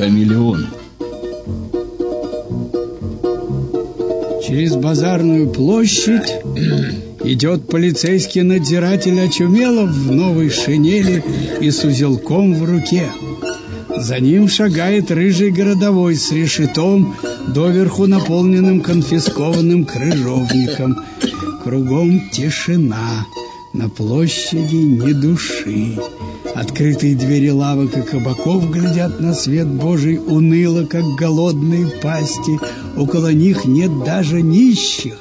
хамелеон. Через базарную площадь идет полицейский надзиратель Очумелов в новой шинели и с узелком в руке. За ним шагает рыжий городовой с решетом, доверху наполненным конфискованным крыжовником. Кругом тишина, на площади ни души. Открытые двери лавок и кабаков глядят на свет Божий уныло, как голодные пасти. Около них нет даже нищих.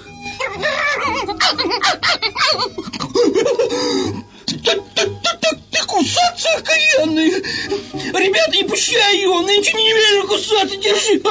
Ты кусаться окаянный! Ребята, не пущай его, нынче не велено кусаться, держи!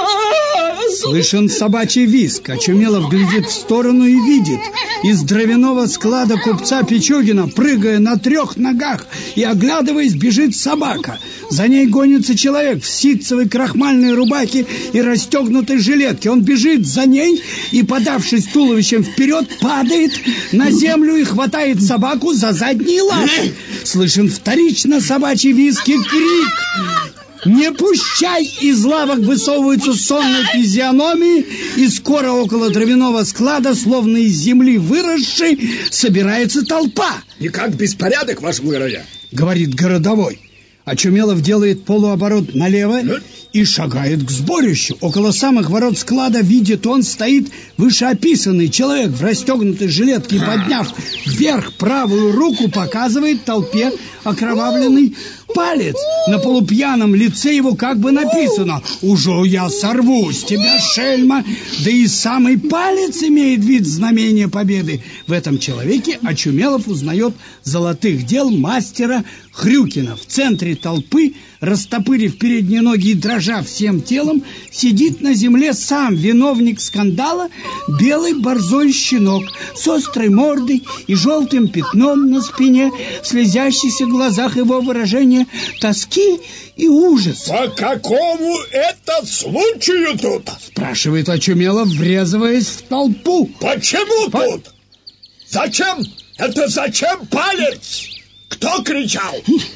Слышен собачий визг. Очумелов глядит в сторону и видит. Из дровяного склада купца Пичугина, прыгая на 3 ногах и оглядываясь, бежит собака. За ней гонится человек в ситцевой крахмальной рубахе и расстегнутой жилетке. Он бежит за ней и, подавшись туловищем вперед, падает на землю и хватает собаку за задние лапы. Слышен вторично собачий визг и крик. «Не пущай!» Из лавок высовываются сонные физиономии, и скоро около дровяного склада, словно из земли выросшей, собирается толпа. «Никак беспорядок, ваше благородие!» — говорит городовой. Очумелов делает полуоборот налево и шагает к сборищу. Около самых ворот склада, видит он, стоит вышеописанный человек в расстегнутой жилетке и, подняв вверх правую руку, показывает толпе окровавленный палец. На полупьяном лице его как бы написано: «Уже я сорву с тебя, шельма!» Да и самый палец имеет вид знамения победы. В этом человеке Очумелов узнает золотых дел мастера Хрюкина. В центре толпы, растопырив передние ноги и дрожа всем телом, сидит на земле сам виновник скандала, белый борзой щенок с острой мордой и желтым пятном на спине, в слезящихся глазах его выражение тоски и ужаса. «По какому это случаю тут?» — спрашивает Очумелов, врезываясь в толпу. «Почему тут? Зачем? Это зачем палец? Кто кричал?»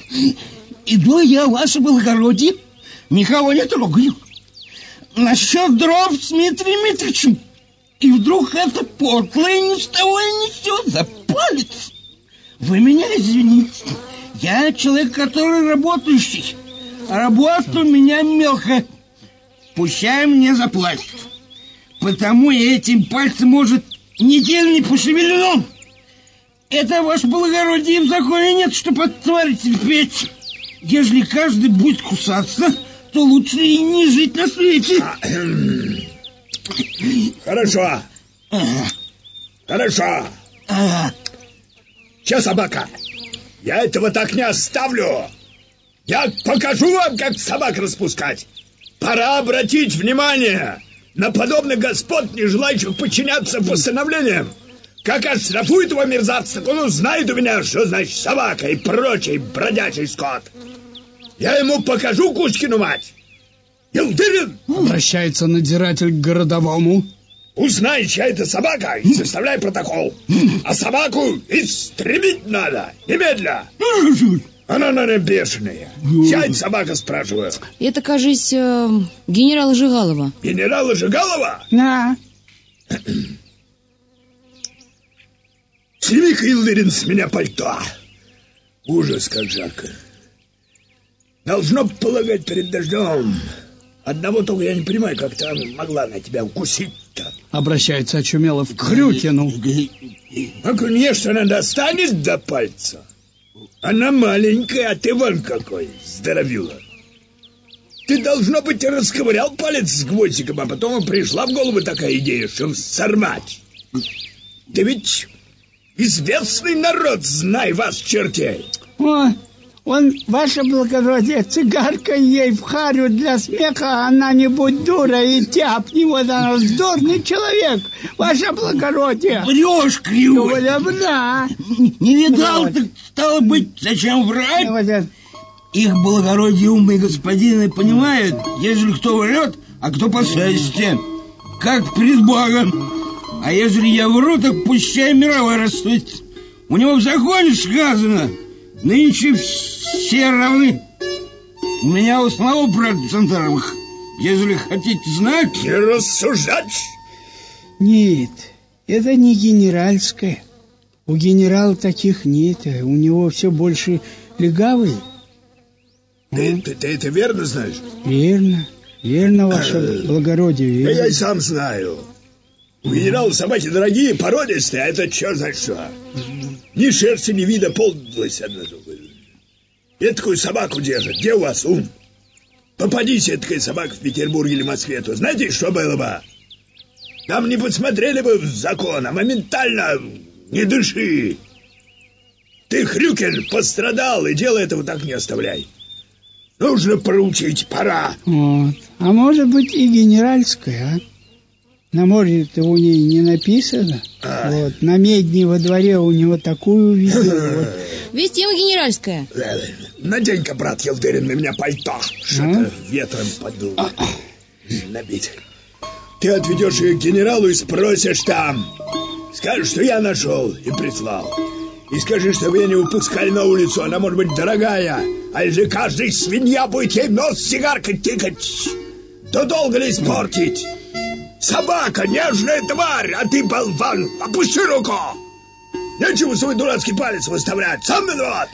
«Иду я, ваше благородие, никого не трогаю. Насчет дров с Дмитрием Митричем. И вдруг это подлое ни с того и ни с сего за палец. Вы меня извините, я человек, который работающий. Работа у меня мелкая. Пущай мне заплатят. Потому я этим пальцем, может, неделю не пошевелен. Это, ваше благородие, в законе нет, что подтворить терпеть. Ежели каждый будет кусаться, то лучше и не жить на свете. Хорошо. Хорошо. Че, собака? Я этого так не оставлю. Я покажу вам, как собак распускать. Пора обратить внимание на подобных господ, не желающих подчиняться постановлениям. Как оштрафует его мерзавца, так он узнает у меня, что значит собака и прочий бродячий скот. Я ему покажу Кузькину мать. Елдырин! Обращается надзиратель к городовому. Узнай, чья это собака, и составляй протокол. А собаку истребить надо, немедля. Она, наверное, бешеная. Чья это собака, спрашиваю? Это, кажется, генерала Жигалова. Генерала Жигалова? Да. Сними-ка, Елдырин, с меня пальто. Ужас, как жарко. Должно полагать перед дождем. Одного только я не понимаю, как там могла на тебя укусить-то. Обращается Очумелов к Хрюкину. Ну, конечно, она достанет до пальца. Она маленькая, а ты вон какой, здоровила. Ты, должно быть, расковырял палец с гвоздиком, а потом и пришла в голову такая идея, чтобы сорвать. Ты ведь известный народ, знай вас, чертей. Он, ваше благородие, цигарка ей в харю для смеха, она не будь дура и тяпни, вот она вздорный человек, ваше благородие. Врешь, кривой. Да. Не видал, так стало быть, зачем врать? Их благородие умные господины понимают, ежели кто врет, а кто по совести, как пред Богом. А ежели я вру, так пущай мировой рассудит. У него в законе сказано: нынче все равны. У меня у самого брат Жандаровых. Если хотите знать... Не рассуждать! Нет, это не генеральская. У генерала таких нет, у него все больше легавый. Ты это верно знаешь? Верно, ваше благородие, верно. Я и сам знаю. У генерала собаки дорогие, породистые, а это черт знает что. Ни шерсти, ни вида, подлость одна другой. Этакую собаку держат, где у вас ум? Попадись этакая собака в Петербурге или Москве, то знаете, что было бы? Там не подсмотрели бы в закон, а моментально не дыши. Ты, Хрюкин, пострадал, и дело этого так не оставляй. Нужно проучить, пора. Вот. А может быть и генеральская, а? На море-то у ней не написано. Вот. На медне во дворе у него такую видел. Вот. Вести ему генеральская. Надень-ка, брат Елдырин, на меня пальто. Что-то ветром подуло. Набить. Ты отведешь ее к генералу и спросишь там. Скажешь, что я нашел и прислал. И скажи, чтобы ее не выпускали на улицу. Она может быть дорогая. А если каждая свинья будет ей нос сигаркой тыкать, то долго ли испортить? Собака, нежная тварь, а ты болван. Опусти руку. Нечего свой дурацкий палец выставлять. Сам виноват.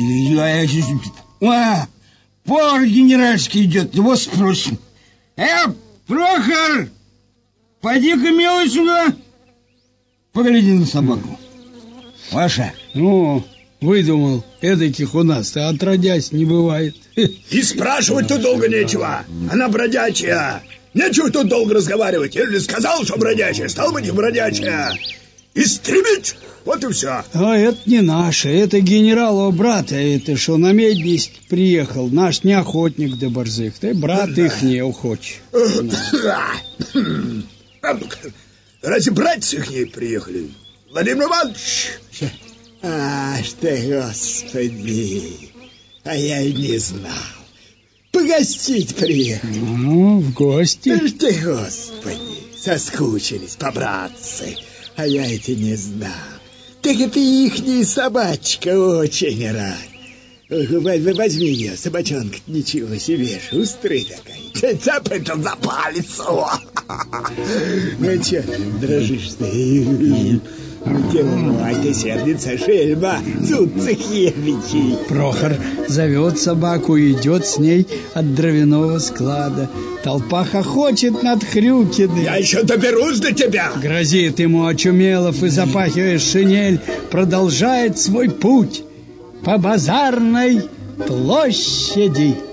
Повар генеральский идет, его спросим. Прохор, поди-ка, милый, сюда. Погляди на собаку. Ваша. Ну, выдумал, эдаких у нас-то отродясь не бывает. И спрашивать тут долго нечего. Она бродячая. Нечего тут долго разговаривать. Если сказал, что бродячая, стало быть и бродячая. Истребить! Вот и все. А это не наше, это генералова брата, это что на медность приехал. Наш не охотник до борзых, ты брат их не хочешь. Разве братья их не приехали? Владимир Иванович! Ах ты, Господи! А я и не знал. Погостить приехал. Ну, в гости. Ах ты, Господи! Соскучились по-братцы. А я это не знал. Так это ихняя собачка очень рад. Возьми ее, собачонка, ничего себе, шустрый такая. Цапай это за палец. Ну что, дрожишь ты? А ты сердится, шельма, Цуцехевичи. Прохор зовет собаку и идет с ней от дровяного склада. Толпа хохочет над Хрюкиным. Я еще доберусь до тебя. Грозит ему Очумелов и, запахивая шинель, продолжает свой путь по базарной площади.